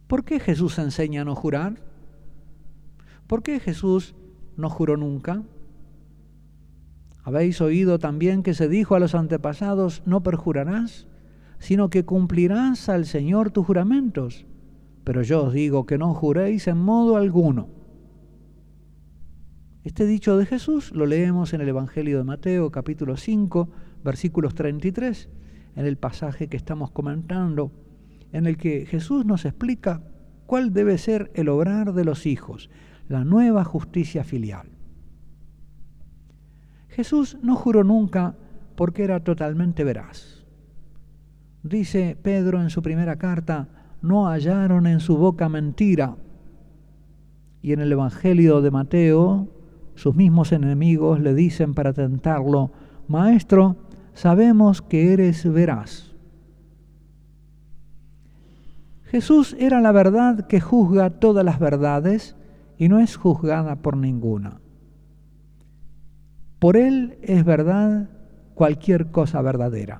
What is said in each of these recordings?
¿Por qué Jesús enseña a no jurar? ¿Por qué Jesús no juró nunca? Habéis oído también que se dijo a los antepasados, no perjurarás, sino que cumplirás al Señor tus juramentos. Pero yo os digo que no juréis en modo alguno. Este dicho de Jesús lo leemos en el Evangelio de Mateo, capítulo 5, versículos 33, en el pasaje que estamos comentando, en el que Jesús nos explica cuál debe ser el obrar de los hijos, la nueva justicia filial. Jesús no juró nunca porque era totalmente veraz. Dice Pedro en su primera carta, no hallaron en su boca mentira. Y en el Evangelio de Mateo, sus mismos enemigos le dicen para tentarlo, Maestro, sabemos que eres veraz. Jesús era la verdad que juzga todas las verdades y no es juzgada por ninguna. Por Él es verdad cualquier cosa verdadera.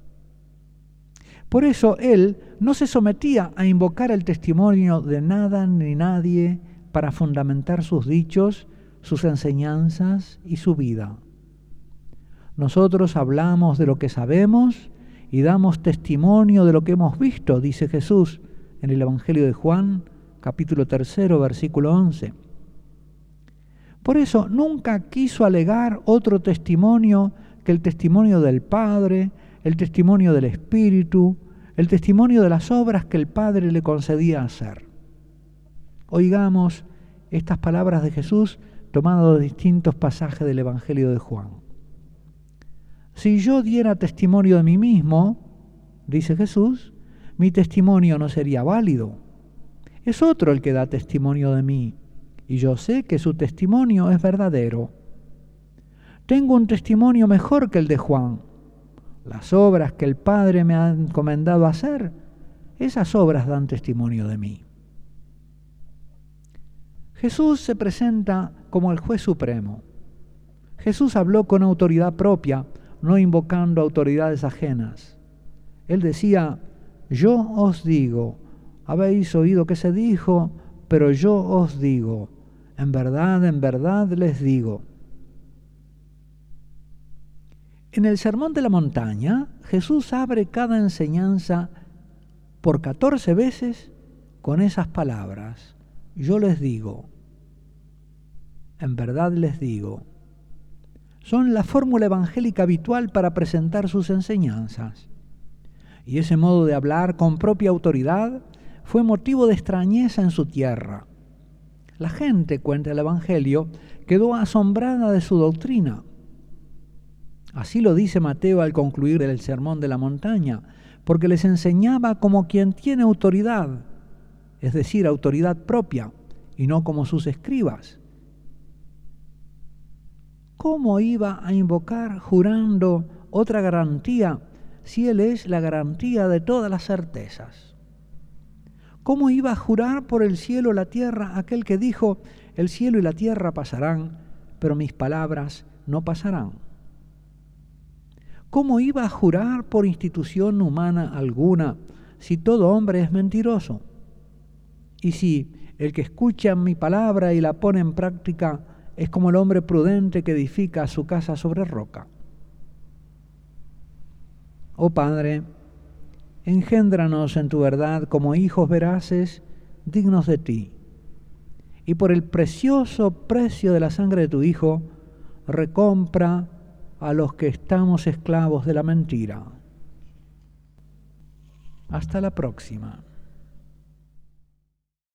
Por eso Él no se sometía a invocar el testimonio de nada ni nadie para fundamentar sus dichos, sus enseñanzas y su vida. Nosotros hablamos de lo que sabemos y damos testimonio de lo que hemos visto, dice Jesús en el Evangelio de Juan, capítulo 3, versículo 11. Por eso nunca quiso alegar otro testimonio que el testimonio del Padre, el testimonio del Espíritu, el testimonio de las obras que el Padre le concedía hacer. Oigamos estas palabras de Jesús tomadas de distintos pasajes del Evangelio de Juan. Si yo diera testimonio de mí mismo, dice Jesús, mi testimonio no sería válido. Es otro el que da testimonio de mí, y yo sé que su testimonio es verdadero. Tengo un testimonio mejor que el de Juan. Las obras que el Padre me ha encomendado hacer, esas obras dan testimonio de mí. Jesús se presenta como el juez supremo. Jesús habló con autoridad propia, no invocando autoridades ajenas. Él decía, yo os digo, habéis oído que se dijo, pero yo os digo, en verdad les digo. En el Sermón de la Montaña, Jesús abre cada enseñanza por 14 veces con esas palabras. Yo les digo, en verdad les digo. Son la fórmula evangélica habitual para presentar sus enseñanzas. Y ese modo de hablar con propia autoridad fue motivo de extrañeza en su tierra. La gente, cuenta el Evangelio, quedó asombrada de su doctrina. Así lo dice Mateo al concluir el Sermón de la Montaña, porque les enseñaba como quien tiene autoridad, es decir, autoridad propia, y no como sus escribas. ¿Cómo iba a invocar jurando otra garantía si Él es la garantía de todas las certezas? ¿Cómo iba a jurar por el cielo y la tierra aquel que dijo, el cielo y la tierra pasarán, pero mis palabras no pasarán? ¿Cómo iba a jurar por institución humana alguna si todo hombre es mentiroso? Y si el que escucha mi palabra y la pone en práctica es como el hombre prudente que edifica su casa sobre roca. Oh Padre, engéndranos en tu verdad como hijos veraces, dignos de ti. Y por el precioso precio de la sangre de tu Hijo, recompra a los que estamos esclavos de la mentira. Hasta la próxima.